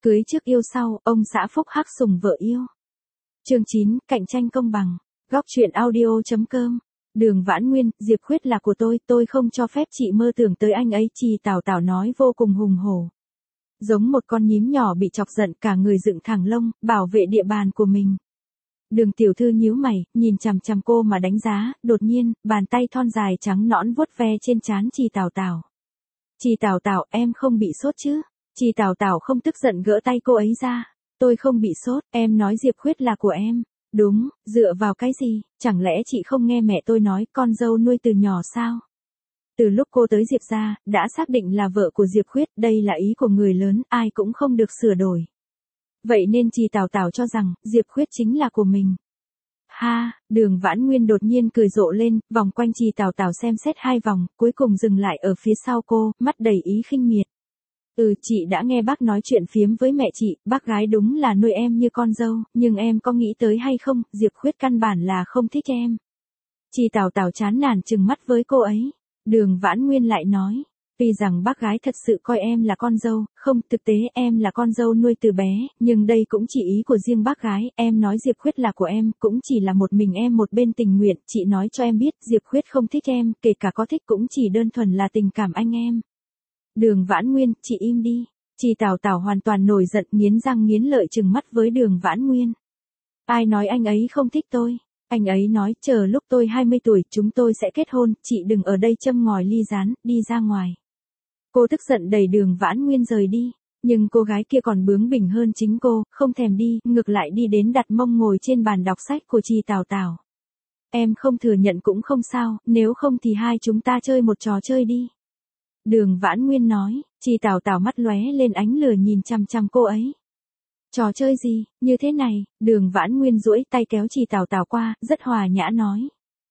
Cưới trước yêu sau, ông xã phúc hắc sùng vợ yêu. Chương 9, cạnh tranh công bằng. Góc truyện audio.com. Đường Vãn Nguyên, Diệp Khuyết là của tôi không cho phép chị mơ tưởng tới anh ấy, Trì Tảo Tảo nói vô cùng hùng hổ. Giống một con nhím nhỏ bị chọc giận, cả người dựng thẳng lông, bảo vệ địa bàn của mình. Đường tiểu thư nhíu mày, nhìn chằm chằm cô mà đánh giá, đột nhiên, bàn tay thon dài trắng nõn vuốt ve trên trán Trì Tảo Tảo. Trì Tảo Tảo, em không bị sốt chứ? Trì Tảo Tảo không tức giận gỡ tay cô ấy ra. Tôi không bị sốt, em nói Diệp Khuyết là của em. Đúng, dựa vào cái gì, chẳng lẽ chị không nghe mẹ tôi nói con dâu nuôi từ nhỏ sao? Từ lúc cô tới Diệp gia, đã xác định là vợ của Diệp Khuyết, đây là ý của người lớn, ai cũng không được sửa đổi. Vậy nên Trì Tảo Tảo cho rằng, Diệp Khuyết chính là của mình. Ha, Đường Vãn Nguyên đột nhiên cười rộ lên, vòng quanh Trì Tảo Tảo xem xét 2 vòng, cuối cùng dừng lại ở phía sau cô, mắt đầy ý khinh miệt. Chị đã nghe bác nói chuyện phiếm với mẹ chị, bác gái đúng là nuôi em như con dâu, nhưng em có nghĩ tới hay không, Diệp Khuyết căn bản là không thích em. Trì Tảo Tảo chán nản trừng mắt với cô ấy. Đường Vãn Nguyên lại nói, tuy rằng bác gái thật sự coi em là con dâu, không, thực tế em là con dâu nuôi từ bé, nhưng đây cũng chỉ ý của riêng bác gái, em nói Diệp Khuyết là của em, cũng chỉ là một mình em một bên tình nguyện, chị nói cho em biết, Diệp Khuyết không thích em, kể cả có thích cũng chỉ đơn thuần là tình cảm anh em. Đường Vãn Nguyên, chị im đi. Trì Tảo Tảo hoàn toàn nổi giận, nghiến răng nghiến lợi trừng mắt với Đường Vãn Nguyên. Ai nói anh ấy không thích tôi? Anh ấy nói, chờ lúc tôi 20 tuổi, chúng tôi sẽ kết hôn, chị đừng ở đây châm ngòi ly gián, đi ra ngoài. Cô tức giận đẩy Đường Vãn Nguyên rời đi, nhưng cô gái kia còn bướng bỉnh hơn chính cô, không thèm đi, ngược lại đi đến đặt mông ngồi trên bàn đọc sách của Trì Tảo Tảo. Em không thừa nhận cũng không sao, nếu không thì hai chúng ta chơi một trò chơi đi. Đường Vãn Nguyên nói, Trì Tảo Tảo mắt lóe lên ánh lửa nhìn chằm chằm cô ấy. Trò chơi gì, như thế này, Đường Vãn Nguyên duỗi tay kéo Trì Tảo Tảo qua, rất hòa nhã nói.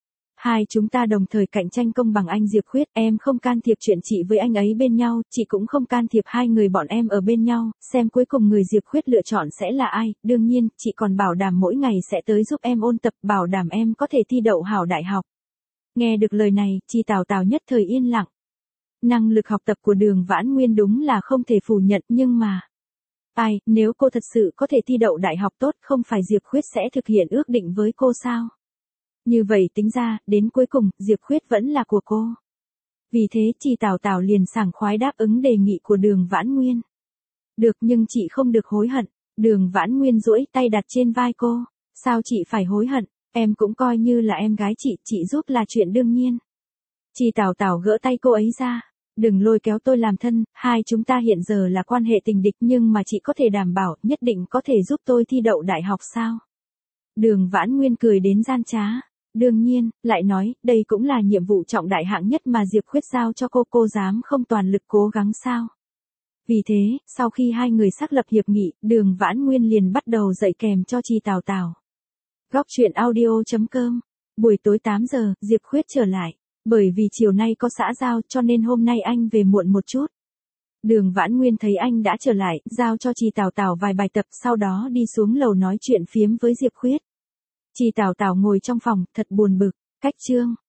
Hai chúng ta đồng thời cạnh tranh công bằng anh Diệp Khuyết, em không can thiệp chuyện chị với anh ấy bên nhau, chị cũng không can thiệp hai người bọn em ở bên nhau, xem cuối cùng người Diệp Khuyết lựa chọn sẽ là ai, đương nhiên, chị còn bảo đảm mỗi ngày sẽ tới giúp em ôn tập, bảo đảm em có thể thi đậu hảo đại học. Nghe được lời này, Trì Tảo Tảo nhất thời yên lặng. Năng lực học tập của Đường Vãn Nguyên đúng là không thể phủ nhận, nhưng mà... nếu cô thật sự có thể thi đậu đại học tốt, không phải Diệp Khuyết sẽ thực hiện ước định với cô sao? Như vậy tính ra, đến cuối cùng, Diệp Khuyết vẫn là của cô. Vì thế Trì Tảo Tảo liền sảng khoái đáp ứng đề nghị của Đường Vãn Nguyên. Được, nhưng chị không được hối hận. Đường Vãn Nguyên duỗi tay đặt trên vai cô. Sao chị phải hối hận? Em cũng coi như là em gái chị giúp là chuyện đương nhiên. Trì Tảo Tảo gỡ tay cô ấy ra. Đừng lôi kéo tôi làm thân, hai chúng ta hiện giờ là quan hệ tình địch, nhưng mà chị có thể đảm bảo, nhất định có thể giúp tôi thi đậu đại học sao? Đường Vãn Nguyên cười đến gian trá. Đương nhiên, lại nói, đây cũng là nhiệm vụ trọng đại hạng nhất mà Diệp Khuyết giao cho cô dám không toàn lực cố gắng sao? Vì thế, sau khi hai người xác lập hiệp nghị, Đường Vãn Nguyên liền bắt đầu dạy kèm cho Trì Tảo Tảo. Góc truyện audio.com. Buổi tối 8 giờ, Diệp Khuyết trở lại. Bởi vì chiều nay có xã giao cho nên hôm nay anh về muộn một chút. Đường Vãn Nguyên thấy anh đã trở lại, giao cho Trì Tảo Tảo vài bài tập, sau đó đi xuống lầu nói chuyện phiếm với Diệp Khuyết. Trì Tảo Tảo ngồi trong phòng, thật buồn bực. Cách chương.